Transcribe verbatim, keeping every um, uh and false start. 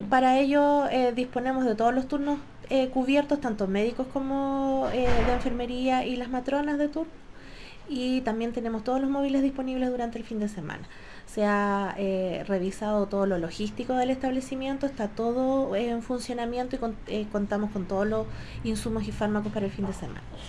para ello eh, disponemos de todos los turnos eh, cubiertos, tanto médicos como eh, de enfermería y las matronas de turno. Y también tenemos todos los móviles disponibles durante el fin de semana. Se ha eh, revisado todo lo logístico del establecimiento, está todo eh, en funcionamiento y con, eh, contamos con todos los insumos y fármacos para el fin de semana.